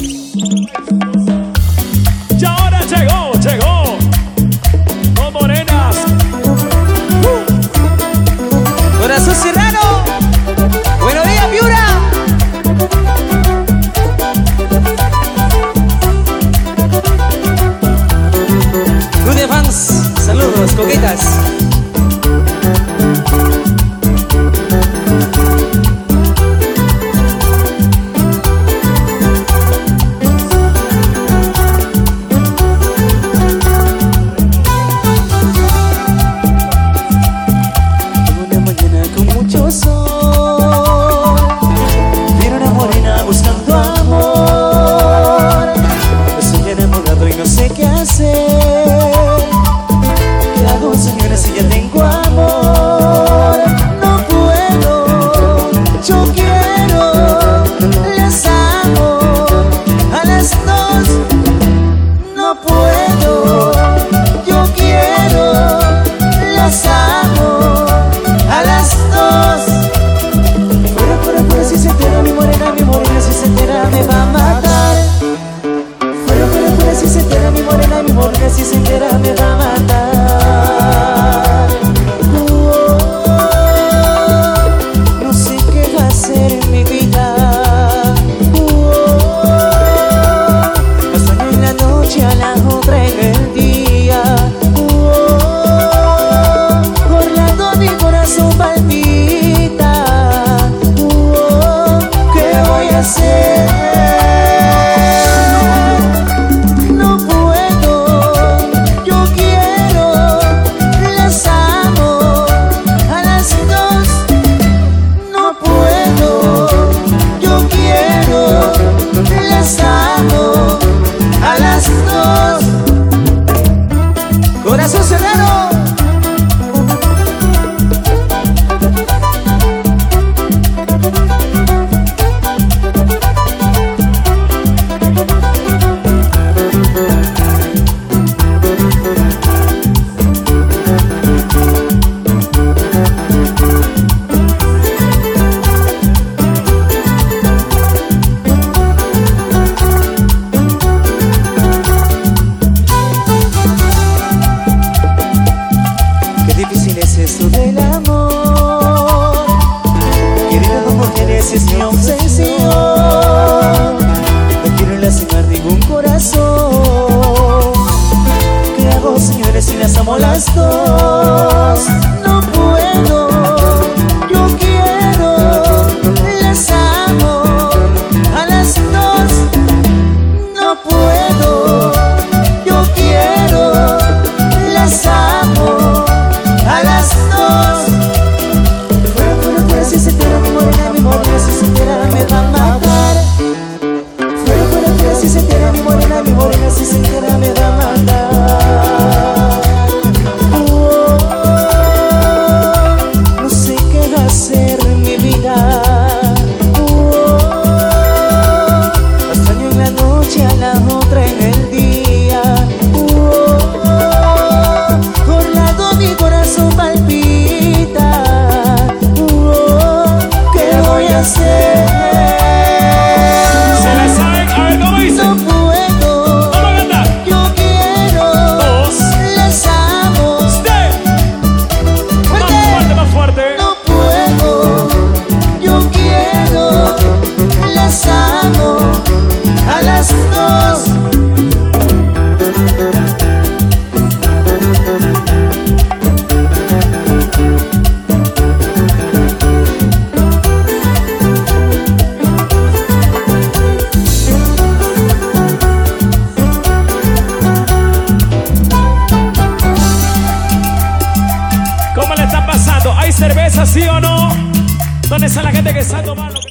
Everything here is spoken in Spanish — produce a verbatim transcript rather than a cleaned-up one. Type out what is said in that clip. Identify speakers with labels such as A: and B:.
A: Y ahora llegó, llegó con morenas. uh.
B: Corazón Serrano. Buenos días, Piura. Club de fans, saludos, coquetas.
C: Si se entera me va a matar. Oh, no sé qué va a hacer en mi vida. Oh, pasan en la noche a la otra en el día. Oh, por lado mi corazón palpita. Oh, ¿qué voy a hacer?
B: Corazón Serrano.
C: Esto del amor, querida dos mujeres es mi obsesión. No quiero lastimar ningún corazón. ¿Qué hago, señores, si las amo las dos? No puedo, yo quiero, las amo a las dos. No puedo, yo quiero, las amo a las dos. Fuera, fuera, fuera, si se entera mi morena, mi morena, si se entera me va a matar. Fuera, fuera, fuera, si se entera mi morena, mi morena, si se entera me va a matar. Oh, no sé qué va a hacer mi vida. Oh, extraño en la noche a la otra en el día. Oh, por lado mi corazón palpita. Oh, ¿qué voy a hacer?
A: Se la saben, a ver cómo dice.
C: No puedo,
A: Vamos a cantar.
C: yo quiero,
A: Dos.
C: las amo.
A: Step. Más
C: Fuerte.
A: fuerte, más fuerte.
C: No puedo, yo quiero, las amo a las dos.
A: ¿Cómo le está pasando? ¿Hay cerveza, sí o no? ¿Dónde está la gente que está tomando?